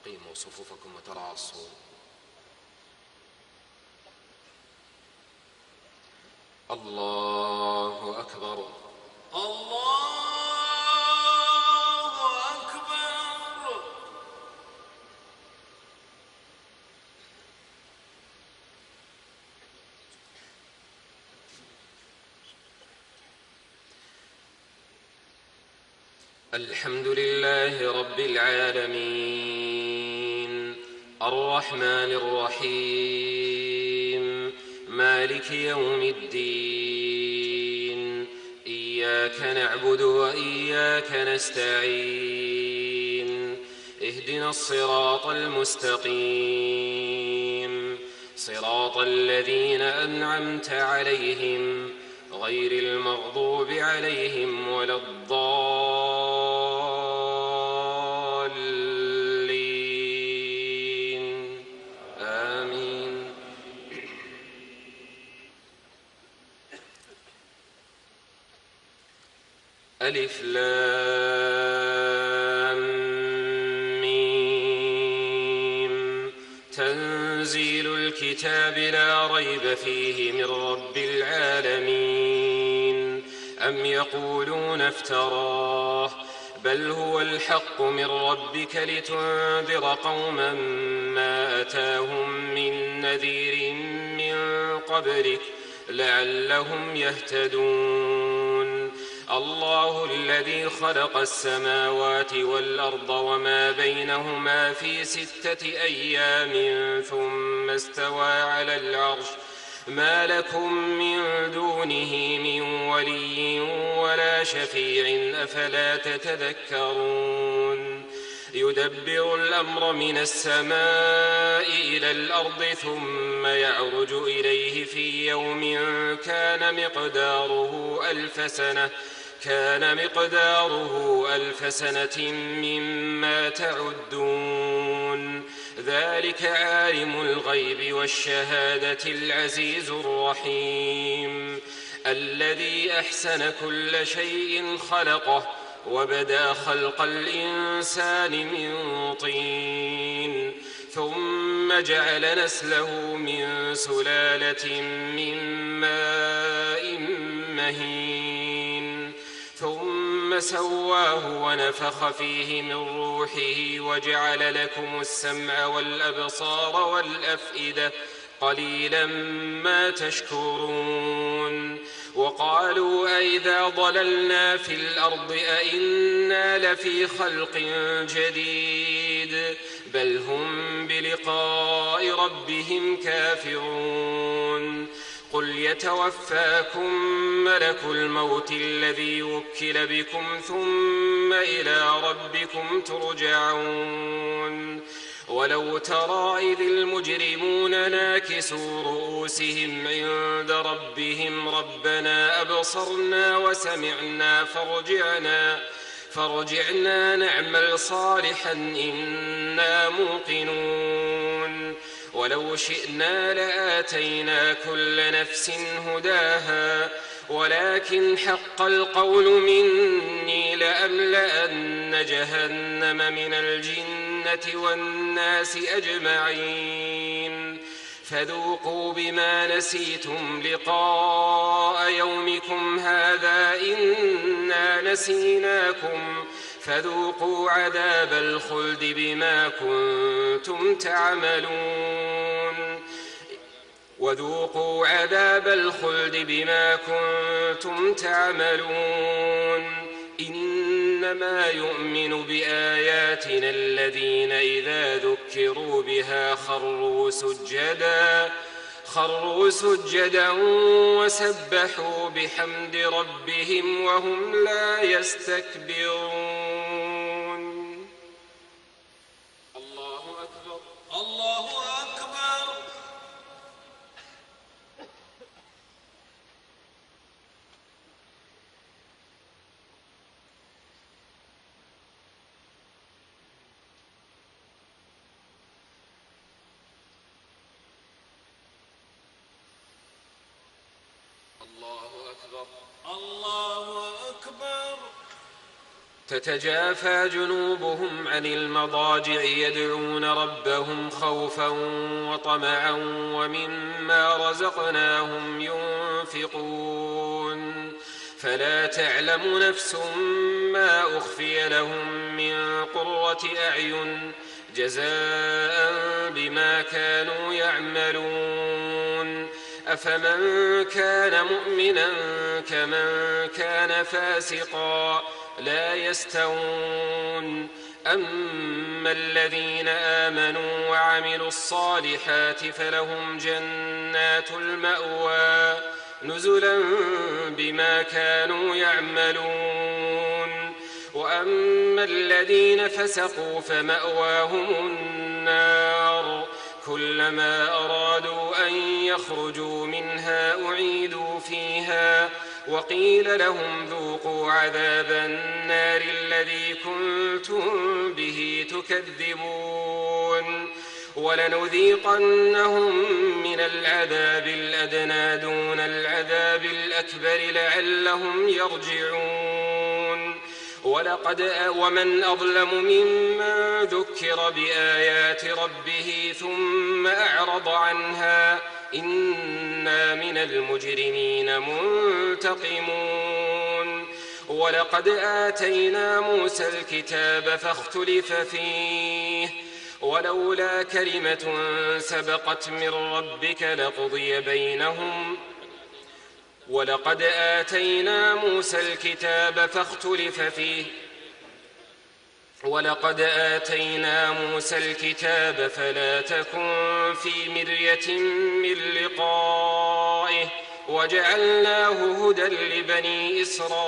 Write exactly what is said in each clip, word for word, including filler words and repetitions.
أقيموا صفوفكم وتراصوا. الله أكبر. الله أكبر. الحمد لله رب العالمين الرحمن الرحيم مالك يوم الدين. إياك نعبد وإياك نستعين. اهدنا الصراط المستقيم صراط الذين أنعمت عليهم غير المغضوب عليهم ولا الضالين. آمين. ألف لام ميم. تنزيل الكتاب لا ريب فيه من رب العالمين. أم يقولون افتراه بل هو الحق من ربك لتنذر قوما ما أتاهم من نذير من قبلك لعلهم يهتدون. الله الذي خلق السماوات والأرض وما بينهما في ستة أيام ثم استوى على العرش ما لكم من دونه من ولي ولا شفيع أفلا تتذكرون. يدبر الأمر من السماء إلى الأرض ثم يعرج إليه في يوم كان مقداره ألف سنة كان مقداره ألف سنة مما تعدون. ذلك عالم الغيب والشهادة العزيز الرحيم الذي أحسن كل شيء خلقه وبدأ خلق الإنسان من طين ثم جعل نسله من سلالة من ماء مهين ثم سواه ونفخ فيه من روحه وجعل لكم السمع والأبصار والأفئدة قليلا ما تشكرون. وقالوا أئذا ضللنا في الأرض أئنا لفي خلق جديد بل هم بلقاء ربهم كافرون. قل يتوفاكم ملك الموت الذي وكل بكم ثم إلى ربكم ترجعون. ولو ترى إذ المجرمون ناكسوا رؤوسهم عند ربهم ربنا أبصرنا وسمعنا فارجعنا فارجعنا نعمل صالحا إنا موقنون. ولو شئنا لآتينا كل نفس هداها ولكن حق القول مني لأملأن جهنم من الجنة والناس أجمعين. فذوقوا بما نسيتم لقاء يومكم هذا إنا نسيناكم فذوقوا عذاب الخلد بما كنتم تعملون وذوقوا عذاب الخلد بما كنتم تعملون. إنما يؤمن بآياتنا الذين إذا ذكروا بها خروا سجدا خروا سجدا وسبحوا بحمد ربهم وهم لا يستكبرون. الله أكبر. الله أكبر. الله أكبر. الله أكبر. تتجافى جنوبهم عن المضاجع يدعون ربهم خوفا وطمعا ومما رزقناهم ينفقون فلا تعلم نفس ما أخفي لهم من قرة أعين جزاء بما كانوا يعملون أفمن كان مؤمنا كمن كان فاسقا لا يستوون أما الذين آمنوا وعملوا الصالحات فلهم جنات المأوى نزلا بما كانوا يعملون وأما الذين فسقوا فمأواهم النار كلما أرادوا أن يخرجوا منها أعيدوا فيها وقيل لهم ذوقوا عذاب النار الذي كنتم به تكذبون ولنذيقنهم من العذاب الأدنى دون العذاب الأكبر لعلهم يرجعون ولقد ومن أظلم ممن ذكر بآيات ربه ثم أعرض عنها إنا من المجرمين منتقمون ولقد آتينا موسى الكتاب فاختلف فيه ولولا كلمة سبقت من ربك لقضي بينهم ولقد آتينا موسى الكتاب فاختلف فيه ولقد آتينا موسى الكتاب فلا تكن في مرية من لقائه وجعلناه هدى لبني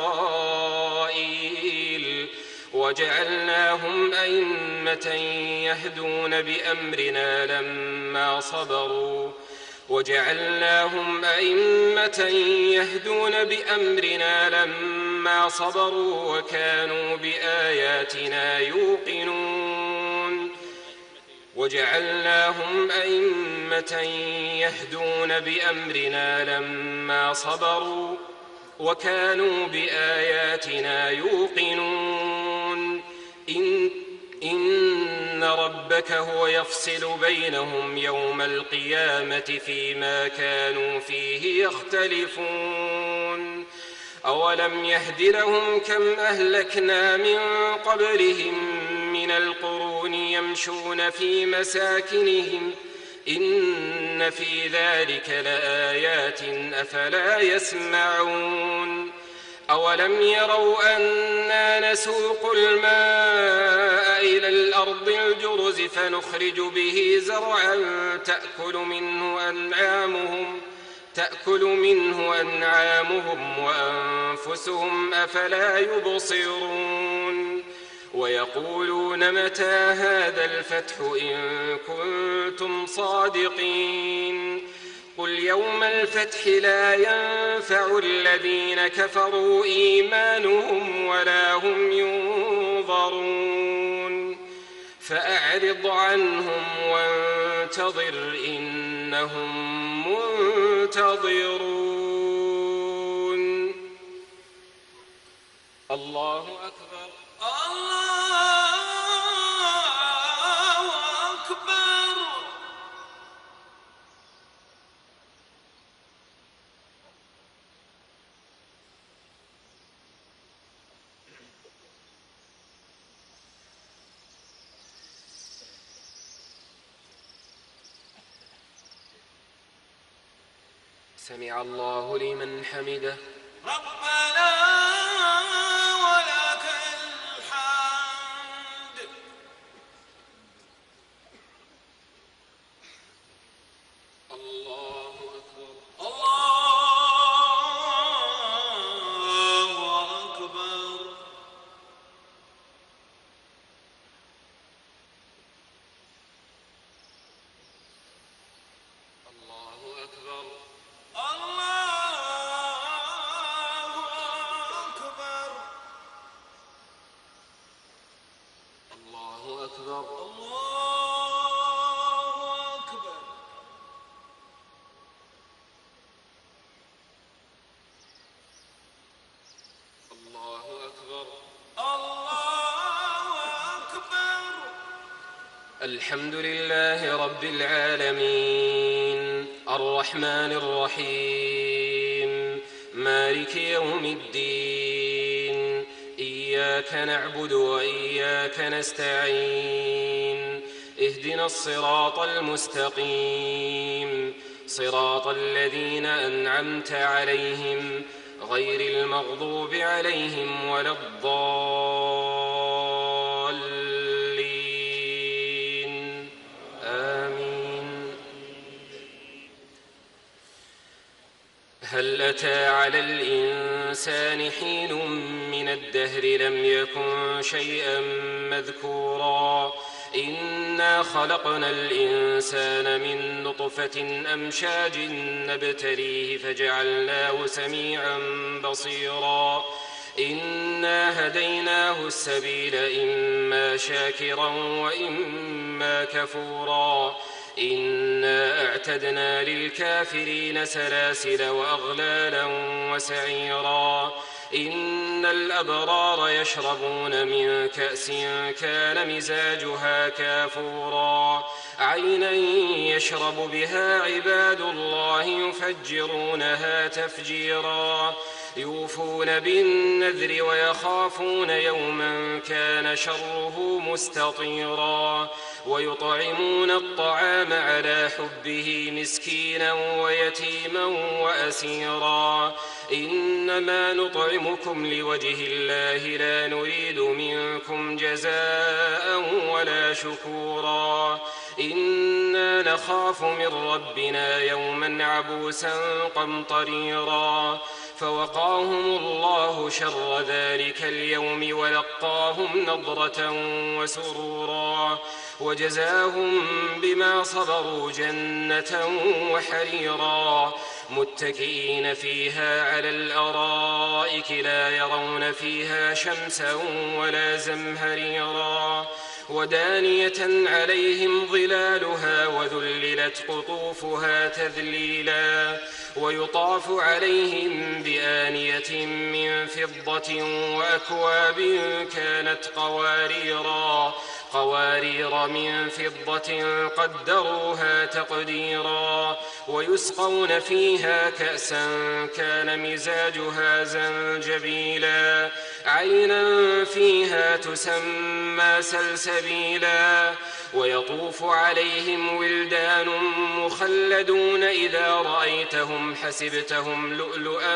إسرائيل وجعلناهم أئمة يهدون بأمرنا لما صبروا وجعلناهم أئمة يهدون بأمرنا لما صبروا وكانوا بآياتنا يوقنون وجعلناهم أئمة يهدون بأمرنا لما صبروا وكانوا بآياتنا يوقنون إن إن ربك هو يفصل بينهم يوم القيامة فيما كانوا فيه يختلفون أولم يهد لهم كم أهلكنا من قبلهم من القرون يمشون في مساكنهم إن في ذلك لآيات أفلا يسمعون أولم يروا أنا نسوق الماء إلى الأرض الجرز فنخرج به زرعا تأكل منه أنعامهم تأكل منه أنعامهم وأنفسهم أفلا يبصرون ويقولون متى هذا الفتح إن كنتم صادقين قل يوم الفتح لا ينفع الذين كفروا إيمانهم ولا هم ينظرون فأعرض عنهم وانتظر إنهم منتظرون الله أكبر الله أكبر سمع الله لمن حمده ربنا ولك الحمد الله أكبر الله أكبر الله أكبر الله الحمد لله رب العالمين الرحمن الرحيم مالك يوم الدين إياك نعبد وإياك نستعين اهدنا الصراط المستقيم صراط الذين أنعمت عليهم غير المغضوب عليهم ولا الضالين آمين. هل أتى على الإنسان حين من الدهر لم يكن شيئا مذكورا إنا خلقنا الإنسان من نطفة أمشاج نبتليه فجعلناه سميعا بصيرا إنا هديناه السبيل إما شاكرا وإما كفورا إنا أعتدنا للكافرين سلاسل وأغلالا وسعيرا إن الأبرار يشربون من كأس كان مزاجها كافورا عينا يشرب بها عباد الله يفجرونها تفجيرا يوفون بالنذر ويخافون يوما كان شره مستطيرا ويطعمون الطعام على حبه مسكينا ويتيما وأسيرا إنما نطعمكم لوجه الله لا نريد منكم جزاء ولا شكورا إنا نخاف من ربنا يوما عبوسا قمطريرا فوقاهم الله شر ذلك اليوم ولقاهم نضرة وسرورا وجزاهم بما صبروا جنة وحريرا متكئين فيها على الأرائك لا يرون فيها شمسا ولا زمهريرا ودانية عليهم ظلالها وذللت قطوفها تذليلا ويطاف عليهم بآنية من فضة وأكواب كانت قواريرا قوارير من فضة قدروها تقديرا ويسقون فيها كأسا كان مزاجها زنجبيلا عينا فيها تسمى سلسبيلا ويطوف عليهم ولدان مخلدون إذا رأيتهم حسبتهم لؤلؤا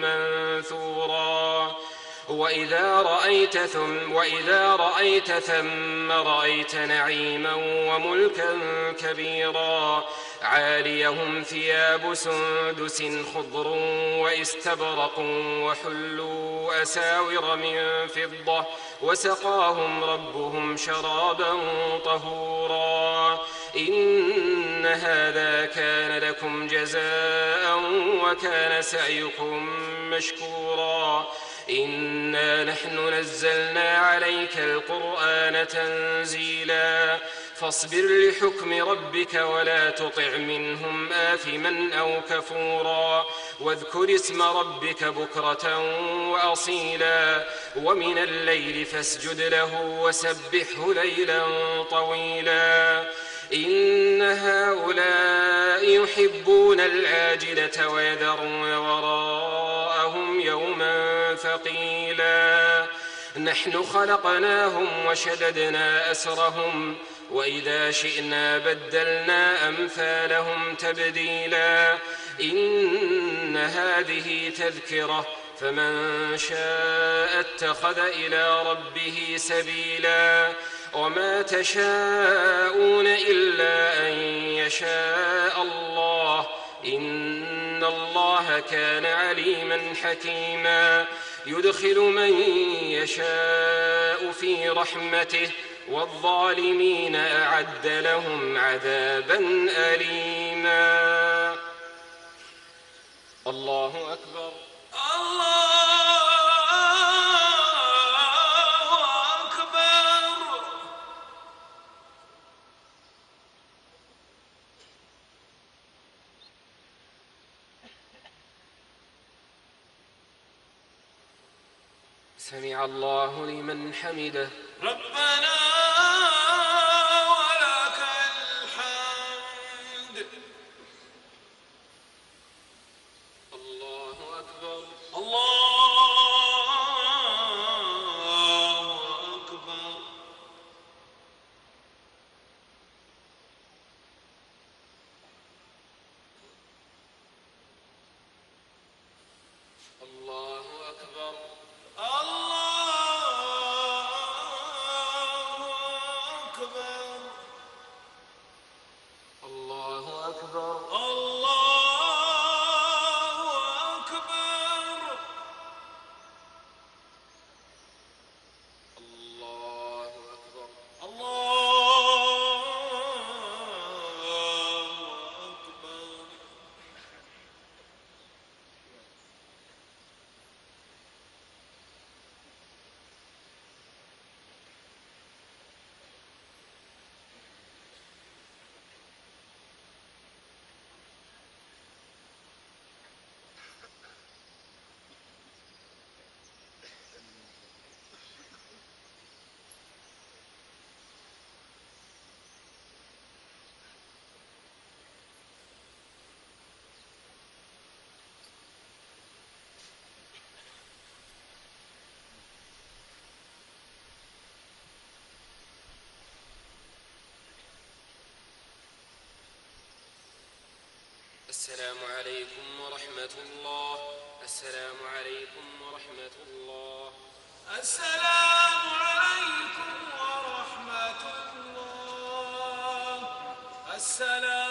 منثورا وإذا رأيت ثم, وإذا رأيت ثم رأيت نعيما وملكا كبيرا عاليهم ثياب سندس خضر واستبرق وحلوا أساور من فضة وسقاهم ربهم شرابا طهورا إن هذا كان لكم جزاء وكان سعيكم مشكورا إنا نحن نزلنا عليك القرآن تنزيلا فاصبر لحكم ربك ولا تطع منهم آثما أو كفورا واذكر اسم ربك بكرة وأصيلا ومن الليل فاسجد له وسبحه ليلا طويلا إن هؤلاء يحبون العاجلة ويذرون وراءهم يوما ثقيلا نحن خلقناهم وشددنا أسرهم وإذا شئنا بدلنا أمثالهم تبديلا إن هذه تذكرة فمن شاء اتخذ إلى ربه سبيلا وما تشاءون إلا أن يشاء الله إن الله كان عليما حكيما يدخل من يشاء في رحمته والظالمين أعد لهم عذابا أليما. الله أكبر. الله أكبر. سمع الله لمن حمده. ربنا ولك الله أكبر. الله أكبر. الله أكبر. الله أكبر. الله أكبر. الله أكبر. السلام عليكم ورحمة الله. السلام عليكم ورحمة الله. السلام عليكم ورحمة الله. السلام